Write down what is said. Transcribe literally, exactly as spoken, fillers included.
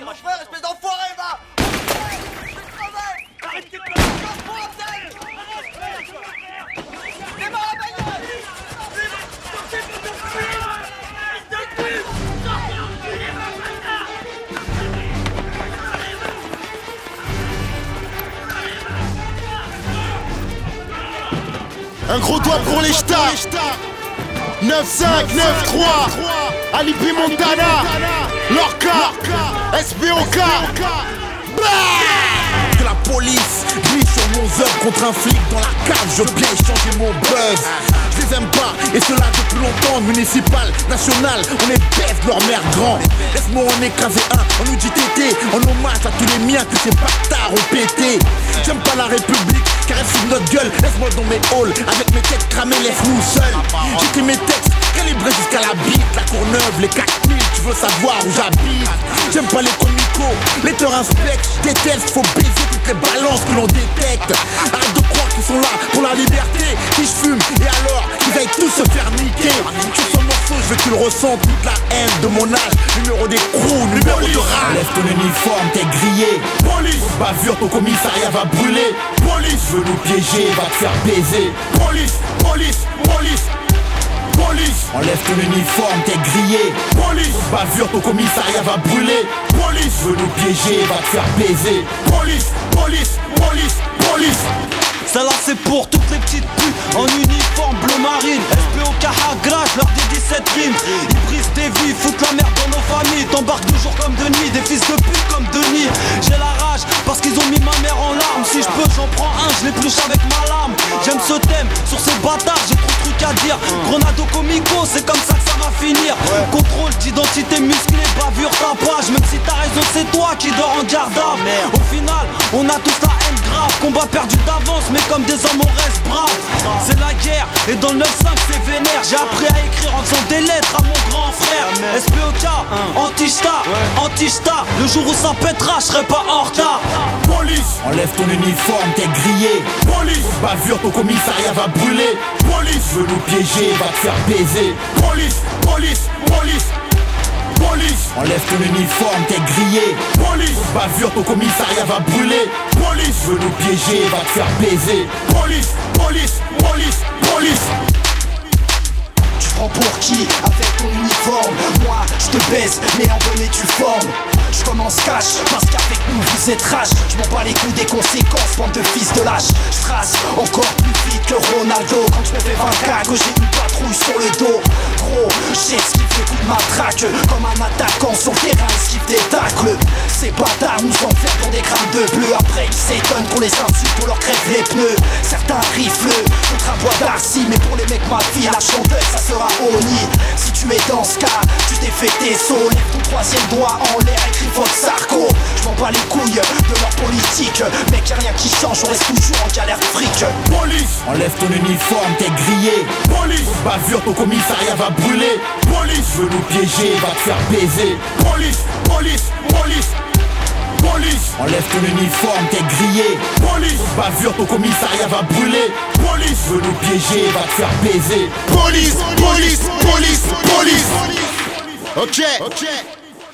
mon frère, espèce d'enfoiré, va. Arrête tes conneries. Démarre la bagnole. Un gros doigt pour les stars. neuf cinq, neuf trois, Alibi Montana, Lorca, S B O K. Que la police glisse sur mon œuvre contre un flic dans la cave, je viens changer mon buzz. Je les aime pas, et cela depuis longtemps. Municipal, national, on les baisse leur mère grand. Laisse-moi en écraser un, en U J T T, en hommage à tous les miens que ces bâtards ont pété. J'aime pas la République, car elle fout notre gueule. Laisse-moi dans mes halls, avec mes têtes cramées, laisse-nous seuls. J'écris mes textes, calibrés jusqu'à la bite. La Courneuve, les quatre mille, tu veux savoir où j'habite. J'aime pas les comicos, les teurs inspectent. Je déteste, faut baiser toutes les balances que l'on détecte. Arrête de croire qu'ils sont là pour la liberté. Si je fume, et alors, ils aillent tous se faire niquer. Sur ce morceau, je veux que tu le ressentes, toute la haine de mon âge. Numéro des crews, numéro de rap. Lève ton uniforme, t'es grillé. Police, bavure, ton commissariat va brûler. Police, veux nous piéger, va te faire baiser. Police, police, police. Police, enlève ton uniforme, t'es grillé. Police, bavure, ton commissariat va brûler. Police, veux nous piéger, va te faire baiser. Police, police, police, police. Celle-là c'est pour toutes les petites putes en uniforme bleu marine. S P O K Hagrach, leur des dix-sept rimes. Ils brisent des vies, foutent la merde dans nos familles. T'embarques de jour comme de nuit, des fils de pute comme Denis. J'ai la rage parce qu'ils ont mis ma mère en larmes. Si je peux j'en prends un, je l'épluche avec ma lame. J'aime ce thème, sur ces bâtards j'ai trop de trucs à dire. Grenade au comico, c'est comme ça que ça va finir. Contrôle d'identité musclée, bavure tapage. Même si t'as raison c'est toi qui dors en garde à vue. Au final, on a tous la haine grave. Combat perdu d'avance, mais comme des hommes on reste braves. C'est la guerre, et dans le neuf cinq c'est vénère. J'ai appris à écrire en faisant des lettres à mon grand frère. S P O K, anti-sta, anti-sta. Le jour où ça pètera, je serai pas en retard. Police, enlève ton uniforme, t'es grillé. Police, bavure, ton commissariat va brûler. Police, veux nous piéger, va te faire baiser. Police, police, police. Police, enlève ton uniforme, t'es grillé. Police, bavure, ton commissariat va brûler. Police, veux nous piéger, va te faire baiser. Police, police, police, police. Tu prends pour qui avec ton uniforme? Moi, je te baise, mais en bonne et due forme. Je commence cash, parce qu'avec nous vous êtes rage. Je m'en bats les coups des conséquences, bande de fils de lâche. Je trace encore plus vite que Ronaldo. Quand je me fais vingt K, que j'ai une patrouille sur le dos. Gros, j'ai esquivé coup de matraque. Comme un attaquant sur le terrain, esquive des tacles. Ces bâtards nous enferment dans des grammes de bleu. Après ils s'étonnent qu'on les insulte, qu'on leur crève les pneus. Certains riflent contre un bois d'arcy. Mais pour les mecs ma fille, la chanteuse ça sera Oni. Si tu es dans ce cas, tu t'es fait tes sauts. Lève ton troisième doigt en l'air, écris Fox Sarko. Je m'en bats les couilles de leur politique. Mec y'a rien qui change, on reste toujours en galère de fric. Police, enlève ton uniforme, t'es grillé. Police, bavure, ton commissariat va brûler. Police, veux nous piéger, va te faire baiser. Police, police, police. Police, enlève ton uniforme, t'es grillé. Police, bavure, ton commissariat va brûler. Police, veux nous piéger, va te faire baiser. Police, police, police, police. Ok, ok.